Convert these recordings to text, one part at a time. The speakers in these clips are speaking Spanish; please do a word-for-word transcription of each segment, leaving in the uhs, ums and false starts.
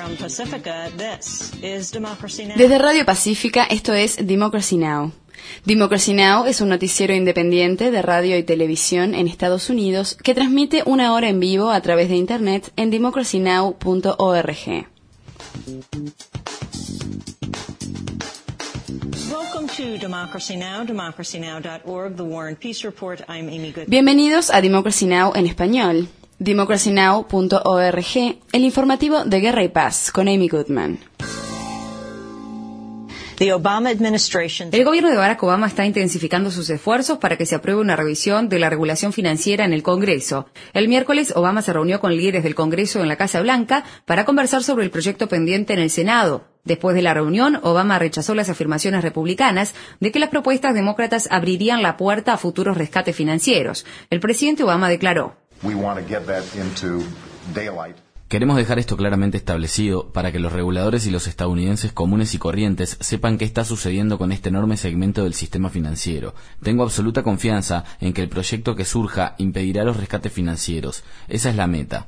Desde Radio Pacífica, esto es Democracy Now! Democracy Now! Es un noticiero independiente de radio y televisión en Estados Unidos que transmite una hora en vivo a través de Internet en democracy now punto org. Bienvenidos a Democracy Now! En español. democracy now punto org, el informativo de Guerra y Paz, con Amy Goodman. El gobierno de Barack Obama está intensificando sus esfuerzos para que se apruebe una revisión de la regulación financiera en el Congreso. El miércoles, Obama se reunió con líderes del Congreso en la Casa Blanca para conversar sobre el proyecto pendiente en el Senado. Después de la reunión, Obama rechazó las afirmaciones republicanas de que las propuestas demócratas abrirían la puerta a futuros rescates financieros. El presidente Obama declaró: Queremos dejar esto claramente establecido para que los reguladores y los estadounidenses comunes y corrientes sepan qué está sucediendo con este enorme segmento del sistema financiero. Tengo absoluta confianza en que el proyecto que surja impedirá los rescates financieros. Esa es la meta.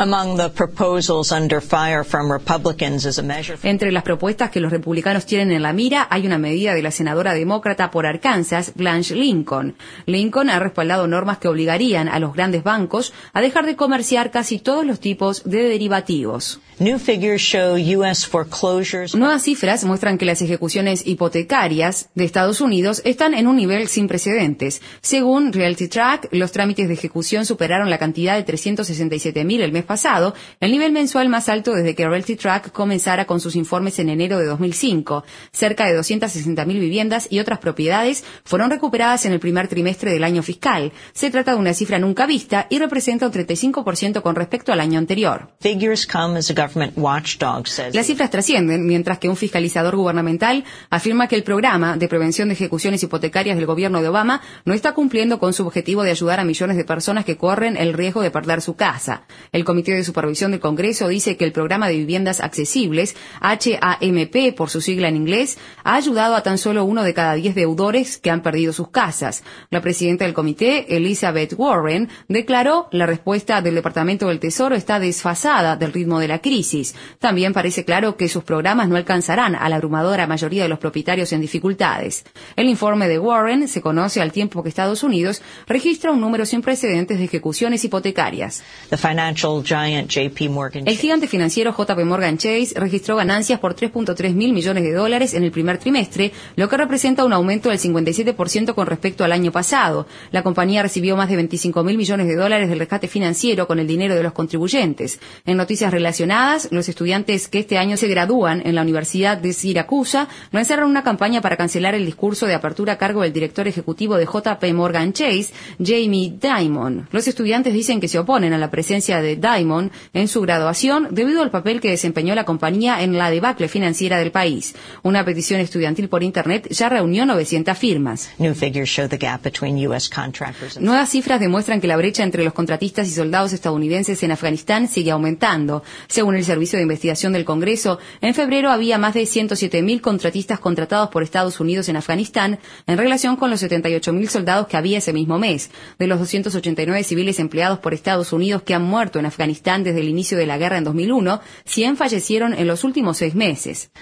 Entre las propuestas que los republicanos tienen en la mira hay una medida de la senadora demócrata por Arkansas, Blanche Lincoln. Lincoln ha respaldado normas que obligarían a los grandes bancos a dejar de comerciar casi todos los tipos de derivativos. Nuevas cifras muestran que las ejecuciones hipotecarias de Estados Unidos están en un nivel sin precedentes. Según Realty Track, los trámites de ejecución superaron la cantidad de trescientos sesenta y siete mil el mes pasado, el nivel mensual más alto desde que Realty Track comenzara con sus informes en enero de dos mil cinco. Cerca de doscientas sesenta mil viviendas y otras propiedades fueron recuperadas en el primer trimestre del año fiscal. Se trata de una cifra nunca vista y representa un treinta y cinco por ciento con respecto al año anterior. Las cifras trascienden, mientras que un fiscalizador gubernamental afirma que el programa de prevención de ejecuciones hipotecarias del gobierno de Obama no está cumpliendo con su objetivo de ayudar a millones de personas que corren el riesgo de perder su casa. El Comité de Supervisión del Congreso dice que el programa de viviendas accesibles, H A M P por su sigla en inglés, ha ayudado a tan solo uno de cada diez deudores que han perdido sus casas. La presidenta del comité, Elizabeth Warren, declaró: la respuesta del Departamento del Tesoro está desfasada del ritmo de la crisis. También parece claro que sus programas no alcanzarán a la abrumadora mayoría de los propietarios en dificultades. El informe de Warren se conoce al tiempo que Estados Unidos registra un número sin precedentes de ejecuciones hipotecarias. El gigante financiero J P Morgan Chase registró ganancias por tres punto tres mil millones de dólares en el primer trimestre, lo que representa un aumento del cincuenta y siete por ciento con respecto al año pasado. La compañía recibió más de veinticinco mil millones de dólares del rescate financiero con el dinero de los contribuyentes. En noticias relacionadas, los estudiantes que este año se gradúan en la Universidad de Siracusa lanzaron una campaña para cancelar el discurso de apertura a cargo del director ejecutivo de J P Morgan Chase, Jamie Dimon. Los estudiantes dicen que se oponen a la presencia de Dimon en su graduación debido al papel que desempeñó la compañía en la debacle financiera del país. Una petición estudiantil por Internet ya reunió novecientas firmas. Nuevas cifras demuestran que la brecha entre los contratistas y soldados estadounidenses en Afganistán sigue aumentando. Según el Servicio de Investigación del Congreso, en febrero había más de ciento siete mil contratistas contratados por Estados Unidos en Afganistán en relación con los setenta y ocho mil soldados que había ese mismo mes. De los doscientos ochenta y nueve civiles empleados por Estados Unidos que han muerto en Afganistán desde el inicio de la guerra en dos mil uno, cien fallecieron en los últimos seis meses.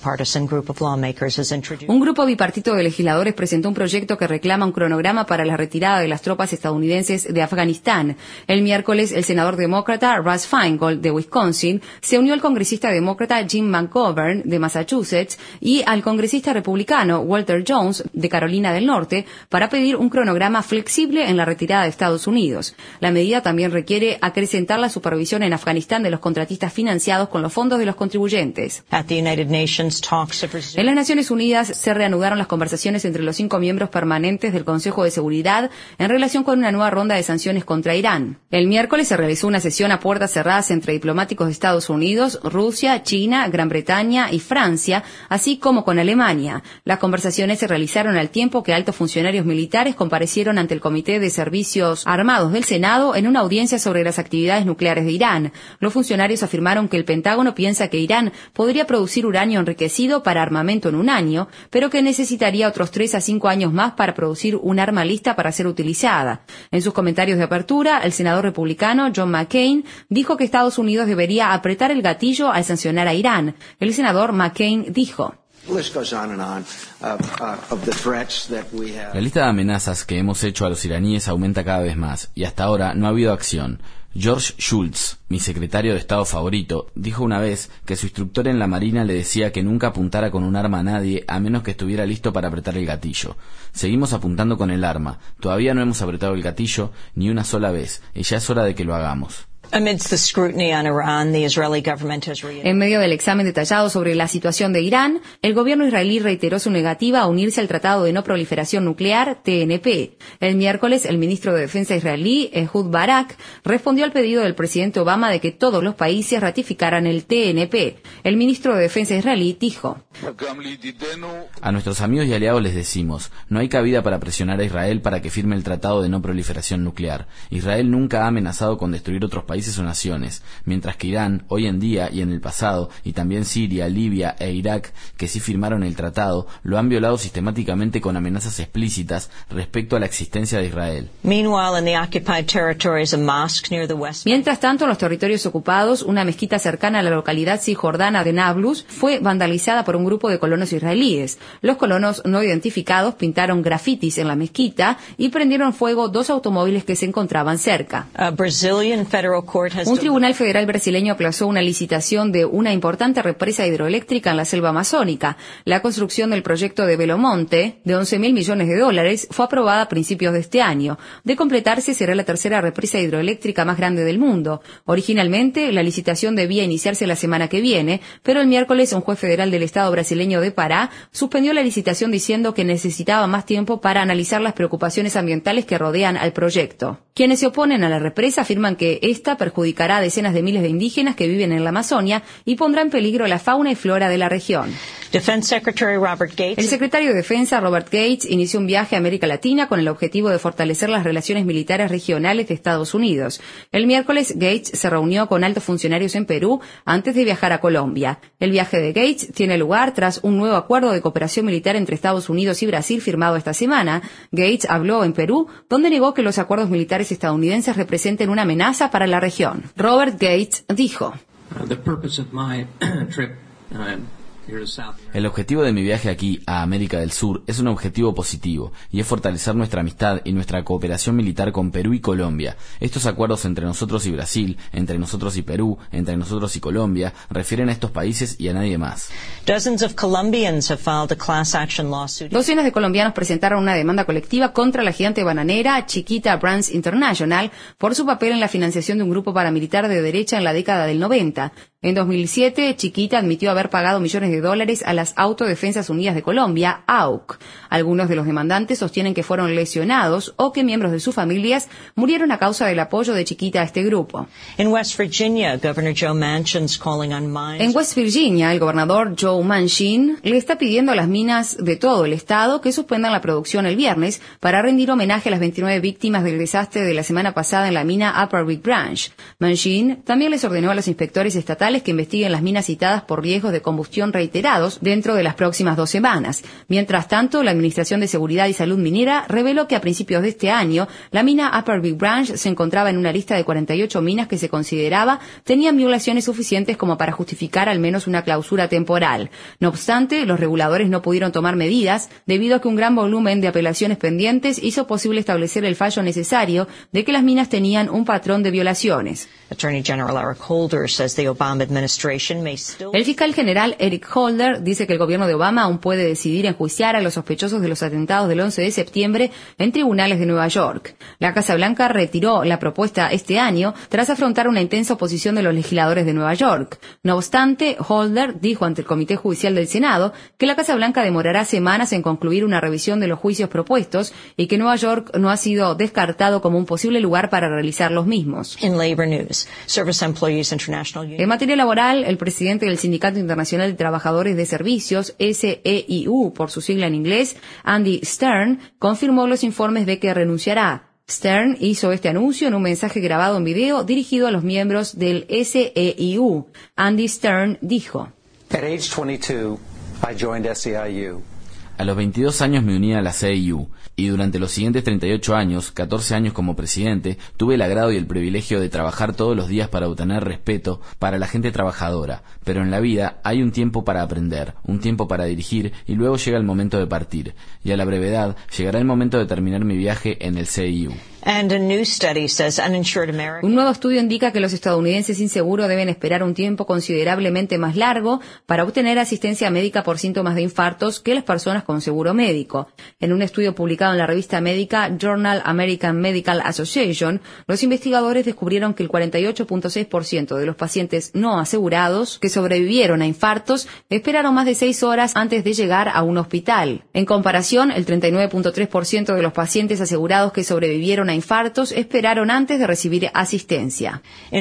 Un grupo bipartito de legisladores presentó un proyecto que reclama un cronograma para la retirada de las tropas estadounidenses de Afganistán. El miércoles, el senador demócrata Russ Feingold de Wisconsin se unió al congresista demócrata Jim McGovern de Massachusetts y al congresista republicano Walter Jones de Carolina del Norte para pedir un cronograma flexible en la retirada de Estados Unidos. La medida también requiere acrecentar la supervisión en Afganistán de los contratistas financiados con los fondos de los contribuyentes. En las Naciones Unidas se reanudaron las conversaciones entre los cinco miembros permanentes del Consejo de Seguridad en relación con una nueva ronda de sanciones contra Irán. El miércoles se realizó una sesión a puertas cerradas entre diplomáticos de Estados Unidos, Rusia, China, Gran Bretaña y Francia, así como con Alemania. Las conversaciones se realizaron al tiempo que altos funcionarios militares comparecieron ante el Comité de Servicios Armados del Senado en una audiencia sobre las actividades nucleares nucleares de Irán. Los funcionarios afirmaron que el Pentágono piensa que Irán podría producir uranio enriquecido para armamento en un año, pero que necesitaría otros tres a cinco años más para producir un arma lista para ser utilizada. En sus comentarios de apertura, el senador republicano John McCain dijo que Estados Unidos debería apretar el gatillo al sancionar a Irán. El senador McCain dijo: La lista de amenazas que hemos hecho a los iraníes aumenta cada vez más, y hasta ahora no ha habido acción. George Shultz, mi secretario de Estado favorito, dijo una vez que su instructor en la Marina le decía que nunca apuntara con un arma a nadie a menos que estuviera listo para apretar el gatillo. Seguimos apuntando con el arma. Todavía no hemos apretado el gatillo ni una sola vez, y ya es hora de que lo hagamos. En medio del examen detallado sobre la situación de Irán, el gobierno israelí reiteró su negativa a unirse al Tratado de No Proliferación Nuclear, T N P. El miércoles, el ministro de Defensa israelí, Ehud Barak, respondió al pedido del presidente Obama de que todos los países ratificaran el T N P. El ministro de Defensa israelí dijo: A nuestros amigos y aliados les decimos, no hay cabida para presionar a Israel para que firme el Tratado de No Proliferación Nuclear. Israel nunca ha amenazado con destruir otros países países o naciones, mientras que Irán, hoy en día y en el pasado, y también Siria, Libia e Irak, que sí firmaron el tratado, lo han violado sistemáticamente con amenazas explícitas respecto a la existencia de Israel. Mientras tanto, en los territorios ocupados, una mezquita cercana a la localidad cisjordana de Nablus fue vandalizada por un grupo de colonos israelíes. Los colonos no identificados pintaron grafitis en la mezquita y prendieron fuego dos automóviles que se encontraban cerca. Un tribunal federal brasileño aplazó una licitación de una importante represa hidroeléctrica en la selva amazónica. La construcción del proyecto de Belo Monte, de once mil millones de dólares, fue aprobada a principios de este año. De completarse, será la tercera represa hidroeléctrica más grande del mundo. Originalmente, la licitación debía iniciarse la semana que viene, pero el miércoles un juez federal del estado brasileño de Pará suspendió la licitación diciendo que necesitaba más tiempo para analizar las preocupaciones ambientales que rodean al proyecto. Quienes se oponen a la represa afirman que esta perjudicará a decenas de miles de indígenas que viven en la Amazonia y pondrá en peligro la fauna y flora de la región. El secretario de Defensa, Robert Gates, inició un viaje a América Latina con el objetivo de fortalecer las relaciones militares regionales de Estados Unidos. El miércoles, Gates se reunió con altos funcionarios en Perú antes de viajar a Colombia. El viaje de Gates tiene lugar tras un nuevo acuerdo de cooperación militar entre Estados Unidos y Brasil firmado esta semana. Gates habló en Perú, donde negó que los acuerdos militares estadounidenses representen una amenaza para la región. Robert Gates dijo: El objetivo de mi viaje aquí a América del Sur es un objetivo positivo y es fortalecer nuestra amistad y nuestra cooperación militar con Perú y Colombia. Estos acuerdos entre nosotros y Brasil, entre nosotros y Perú, entre nosotros y Colombia, refieren a estos países y a nadie más. Docenas de colombianos presentaron una demanda colectiva contra la gigante bananera Chiquita Brands International por su papel en la financiación de un grupo paramilitar de derecha en la década del noventa. En dos mil siete, Chiquita admitió haber pagado millones de dólares a las Autodefensas Unidas de Colombia, A U C. Algunos de los demandantes sostienen que fueron lesionados o que miembros de sus familias murieron a causa del apoyo de Chiquita a este grupo. En West Virginia, el gobernador Joe Manchin le está pidiendo a las minas de todo el estado que suspendan la producción el viernes para rendir homenaje a las veintinueve víctimas del desastre de la semana pasada en la mina Upper Big Branch. Manchin también les ordenó a los inspectores estatales que investiguen las minas citadas por riesgos de combustión reiterados dentro de las próximas dos semanas. Mientras tanto, la Administración de Seguridad y Salud Minera reveló que a principios de este año, la mina Upper Big Branch se encontraba en una lista de cuarenta y ocho minas que se consideraba tenían violaciones suficientes como para justificar al menos una clausura temporal. No obstante, los reguladores no pudieron tomar medidas debido a que un gran volumen de apelaciones pendientes hizo posible establecer el fallo necesario de que las minas tenían un patrón de violaciones. El fiscal general Eric Holder dice que el gobierno de Obama aún puede decidir enjuiciar a los sospechosos de los atentados del once de septiembre en tribunales de Nueva York. La Casa Blanca retiró la propuesta este año tras afrontar una intensa oposición de los legisladores de Nueva York. No obstante, Holder dijo ante el Comité Judicial del Senado que la Casa Blanca demorará semanas en concluir una revisión de los juicios propuestos y que Nueva York no ha sido descartado como un posible lugar para realizar los mismos. En materia laboral, el presidente del Sindicato Internacional de Trabajadores de Servicios, S E I U por su sigla en inglés, Andy Stern, confirmó los informes de que renunciará. Stern hizo este anuncio en un mensaje grabado en video dirigido a los miembros del S E I U. Andy Stern dijo: At age twenty-two, I joined S E I U. A los veintidós años me uní a la C I U y durante los siguientes treinta y ocho años, catorce años como presidente, tuve el agrado y el privilegio de trabajar todos los días para obtener respeto para la gente trabajadora. Pero en la vida hay un tiempo para aprender, un tiempo para dirigir y luego llega el momento de partir. Y a la brevedad llegará el momento de terminar mi viaje en el C I U. Un nuevo estudio indica que los estadounidenses sin seguro deben esperar un tiempo considerablemente más largo para obtener asistencia médica por síntomas de infartos que las personas con seguro médico. En un estudio publicado en la revista médica Journal American Medical Association, los investigadores descubrieron que el cuarenta y ocho punto seis por ciento de los pacientes no asegurados que sobrevivieron a infartos esperaron más de seis horas antes de llegar a un hospital. En comparación, el treinta y nueve punto tres por ciento de los pacientes asegurados que sobrevivieron a infartos esperaron antes de recibir asistencia. En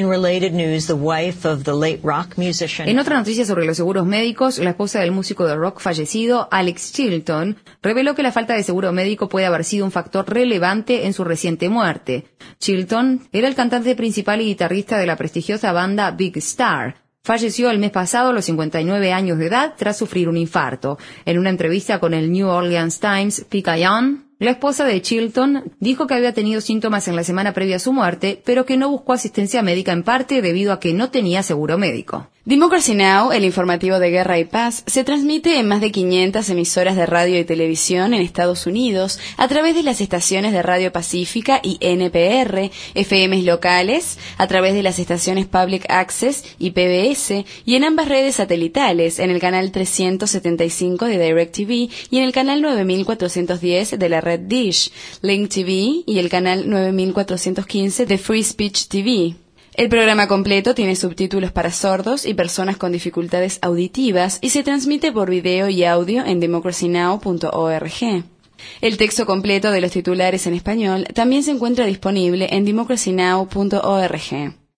otra noticia sobre los seguros médicos, la esposa del músico de rock fallecido, Alex Chilton, reveló que la falta de seguro médico puede haber sido un factor relevante en su reciente muerte. Chilton era el cantante principal y guitarrista de la prestigiosa banda Big Star. Falleció el mes pasado a los cincuenta y nueve años de edad tras sufrir un infarto. En una entrevista con el New Orleans Times, Picayune, la esposa de Chilton dijo que había tenido síntomas en la semana previa a su muerte, pero que no buscó asistencia médica en parte debido a que no tenía seguro médico. Democracy Now!, el informativo de Guerra y Paz, se transmite en más de quinientas emisoras de radio y televisión en Estados Unidos a través de las estaciones de Radio Pacífica y N P R, F Ms locales, a través de las estaciones Public Access y P B S, y en ambas redes satelitales, en el canal trescientos setenta y cinco de DirecTV y en el canal nueve mil cuatrocientos diez de la red Dish, Link T V y el canal nueve mil cuatrocientos quince de Free Speech T V. El programa completo tiene subtítulos para sordos y personas con dificultades auditivas y se transmite por video y audio en democracy now punto org. El texto completo de los titulares en español también se encuentra disponible en democracy now punto org.